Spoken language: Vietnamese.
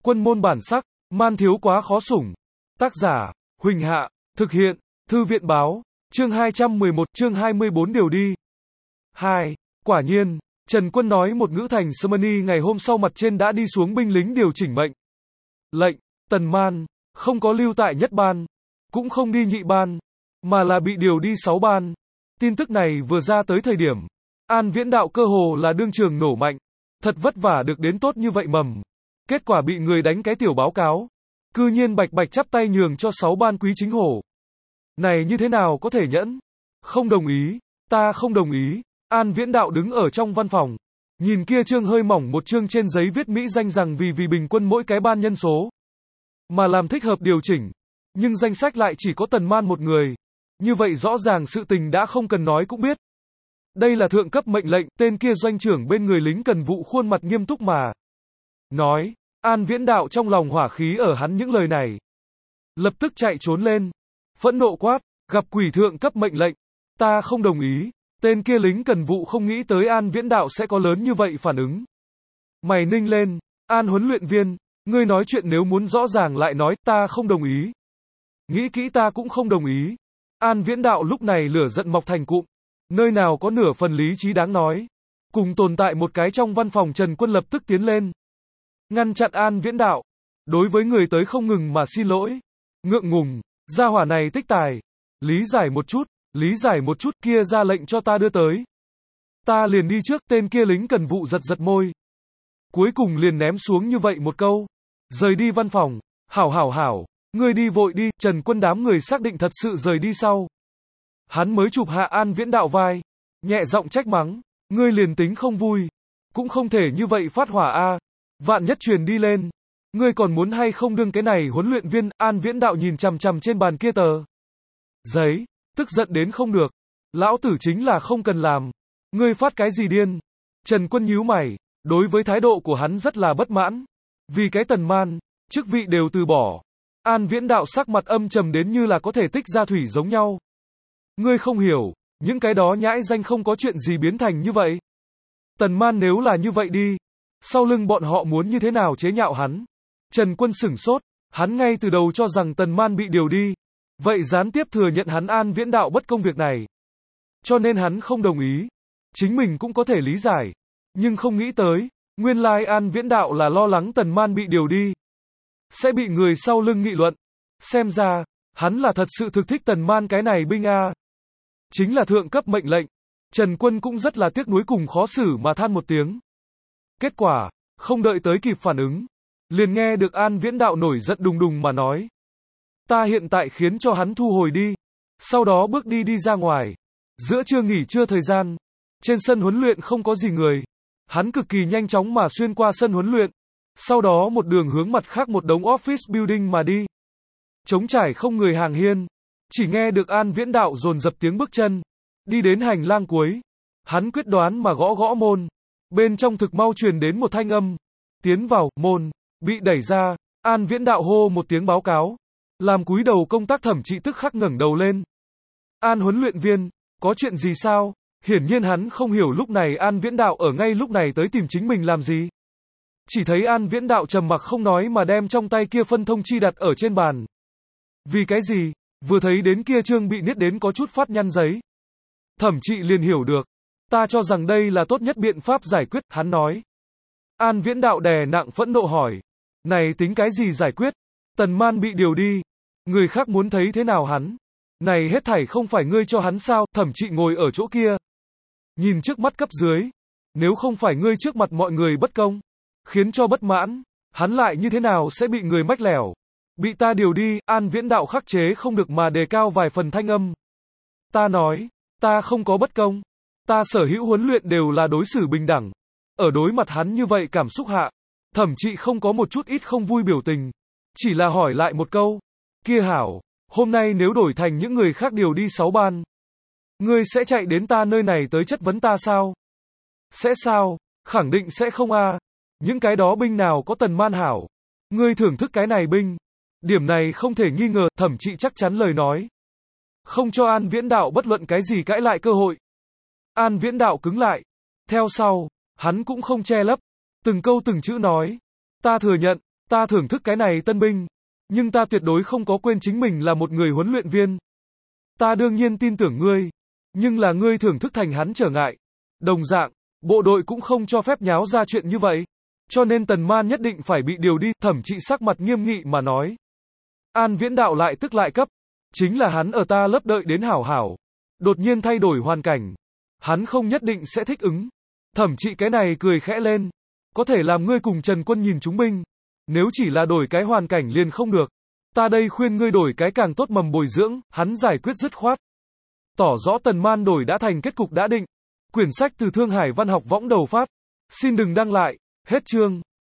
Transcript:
Quân môn bản sắc, man thiếu quá khó sủng. Tác giả, Huỳnh Hạ, thực hiện, Thư viện báo, chương 211, chương 24 điều đi. 2. Quả nhiên, Trần Quân nói một ngữ thành Smyrna ngày hôm sau mặt trên đã đi xuống binh lính điều chỉnh mệnh lệnh, Tần Man, không có lưu tại nhất ban, cũng không đi nhị ban, mà là bị điều đi 6 ban. Tin tức này vừa ra tới thời điểm, An Viễn Đạo cơ hồ là đương trường nổ mạnh, thật vất vả được đến tốt như vậy mầm. Kết quả bị người đánh cái tiểu báo cáo, cư nhiên bạch bạch chắp tay nhường cho 6 ban quý chính hổ. Này như thế nào có thể nhẫn? Không đồng ý, ta không đồng ý. An Viễn Đạo đứng ở trong văn phòng, nhìn kia chương hơi mỏng một chương trên giấy viết mỹ danh rằng vì bình quân mỗi cái ban nhân số mà làm thích hợp điều chỉnh, nhưng danh sách lại chỉ có Tần Man một người. Như vậy rõ ràng sự tình đã không cần nói cũng biết. Đây là thượng cấp mệnh lệnh, tên kia doanh trưởng bên người lính cần vụ khuôn mặt nghiêm túc mà nói. An Viễn Đạo trong lòng hỏa khí ở hắn những lời này, lập tức chạy trốn lên, phẫn nộ quát, gặp quỷ thượng cấp mệnh lệnh, ta không đồng ý. Tên kia lính cần vụ không nghĩ tới An Viễn Đạo sẽ có lớn như vậy phản ứng. Mày ninh lên, An huấn luyện viên, ngươi nói chuyện nếu muốn rõ ràng lại nói, ta không đồng ý. Nghĩ kỹ ta cũng không đồng ý. An Viễn Đạo lúc này lửa giận mọc thành cụm, nơi nào có nửa phần lý trí đáng nói. Cùng tồn tại một cái trong văn phòng Trần Quân lập tức tiến lên, ngăn chặn An Viễn Đạo. Đối với người tới không ngừng mà xin lỗi. Ngượng ngùng, gia hỏa này tích tài. Lý giải một chút, kia ra lệnh cho ta đưa tới. Ta liền đi trước, tên kia lính cần vụ giật giật môi. Cuối cùng liền ném xuống như vậy một câu. Rời đi văn phòng, hảo, ngươi đi vội đi. Trần Quân đám người xác định thật sự rời đi sau, hắn mới chụp hạ An Viễn Đạo vai, nhẹ giọng trách mắng, ngươi liền tính không vui, cũng không thể như vậy phát hỏa a. Vạn nhất truyền đi lên, ngươi còn muốn hay không đương cái này huấn luyện viên? An Viễn Đạo nhìn chằm chằm trên bàn kia tờ giấy, tức giận đến không được. Lão tử chính là không cần làm, ngươi phát cái gì điên? Trần Quân nhíu mày, đối với thái độ của hắn rất là bất mãn. Vì cái Tần Man, chức vị đều từ bỏ. An Viễn Đạo sắc mặt âm trầm đến như là có thể tích ra thủy giống nhau. Ngươi không hiểu, những cái đó nhãi danh không có chuyện gì biến thành như vậy. Tần Man nếu là như vậy đi, sau lưng bọn họ muốn như thế nào chế nhạo hắn? Trần Quân sửng sốt, hắn ngay từ đầu cho rằng Tần Man bị điều đi, vậy gián tiếp thừa nhận hắn An Viễn Đạo bất công việc này. Cho nên hắn không đồng ý. Chính mình cũng có thể lý giải, nhưng không nghĩ tới, nguyên lai An Viễn Đạo là lo lắng Tần Man bị điều đi, sẽ bị người sau lưng nghị luận. Xem ra, hắn là thật sự thực thích Tần Man cái này binh a. Chính là thượng cấp mệnh lệnh. Trần Quân cũng rất là tiếc nuối cùng khó xử mà than một tiếng. Kết quả, không đợi tới kịp phản ứng, liền nghe được An Viễn Đạo nổi giận đùng đùng mà nói. Ta hiện tại khiến cho hắn thu hồi đi. Sau đó bước đi ra ngoài. Giữa trưa nghỉ trưa thời gian, trên sân huấn luyện không có gì người. Hắn cực kỳ nhanh chóng mà xuyên qua sân huấn luyện, sau đó một đường hướng mặt khác một đống office building mà đi. Trống trải không người hàng hiên, chỉ nghe được An Viễn Đạo dồn dập tiếng bước chân, đi đến hành lang cuối. Hắn quyết đoán mà gõ gõ môn. Bên trong thực mau truyền đến một thanh âm. Tiến vào, môn bị đẩy ra. An Viễn Đạo hô một tiếng báo cáo, làm cúi đầu công tác thẩm trị tức khắc ngẩng đầu lên. An huấn luyện viên, có chuyện gì sao? Hiển nhiên hắn không hiểu lúc này An Viễn Đạo ở ngay lúc này tới tìm chính mình làm gì. Chỉ thấy An Viễn Đạo trầm mặc không nói mà đem trong tay kia phân thông chi đặt ở trên bàn. Vì cái gì? Vừa thấy đến kia chương bị niết đến có chút phát nhăn giấy, thẩm trị liền hiểu được. Ta cho rằng đây là tốt nhất biện pháp giải quyết, hắn nói. An Viễn Đạo đè nặng phẫn nộ hỏi. Này tính cái gì giải quyết? Tần Man bị điều đi, người khác muốn thấy thế nào hắn? Này hết thảy không phải ngươi cho hắn sao? Thẩm trị ngồi ở chỗ kia, nhìn trước mắt cấp dưới. Nếu không phải ngươi trước mặt mọi người bất công, khiến cho bất mãn, hắn lại như thế nào sẽ bị người mách lẻo? Bị ta điều đi. An Viễn Đạo khắc chế không được mà đề cao vài phần thanh âm. Ta nói, ta không có bất công. Ta sở hữu huấn luyện đều là đối xử bình đẳng. Ở đối mặt hắn như vậy cảm xúc hạ, thẩm trị không có một chút ít không vui biểu tình, chỉ là hỏi lại một câu. Kia hảo, hôm nay nếu đổi thành những người khác điều đi 6 ban, ngươi sẽ chạy đến ta nơi này tới chất vấn ta sao? Sẽ sao? Khẳng định sẽ không a. Những cái đó binh nào có Tần Man hảo? Ngươi thưởng thức cái này binh. Điểm này không thể nghi ngờ, thẩm trị chắc chắn lời nói, không cho An Viễn Đạo bất luận cái gì cãi lại cơ hội. An Viễn Đạo cứng lại. Theo sau, hắn cũng không che lấp, từng câu từng chữ nói. Ta thừa nhận, Ta thưởng thức cái này tân binh, nhưng ta tuyệt đối không có quên chính mình là một người huấn luyện viên. Ta đương nhiên tin tưởng ngươi, nhưng là ngươi thưởng thức thành hắn trở ngại. Đồng dạng, bộ đội cũng không cho phép nháo ra chuyện như vậy. Cho nên Tần Man nhất định phải bị điều đi, Thẩm Trị sắc mặt nghiêm nghị mà nói. An Viễn Đạo lại tức lại cấp. Chính là hắn ở ta lớp đợi đến hảo hảo. Đột nhiên thay đổi hoàn cảnh. Hắn không nhất định sẽ thích ứng. Thẩm Trị cái này cười khẽ lên. Có thể làm ngươi cùng Trần Quân nhìn chúng binh. Nếu chỉ là đổi cái hoàn cảnh liền không được. Ta đây khuyên ngươi đổi cái càng tốt mầm bồi dưỡng, hắn giải quyết dứt khoát. Tỏ rõ Tần Man đổi đã thành kết cục đã định. Quyển sách từ Thương Hải Văn học võng đầu phát. Xin đừng đăng lại. Hết chương.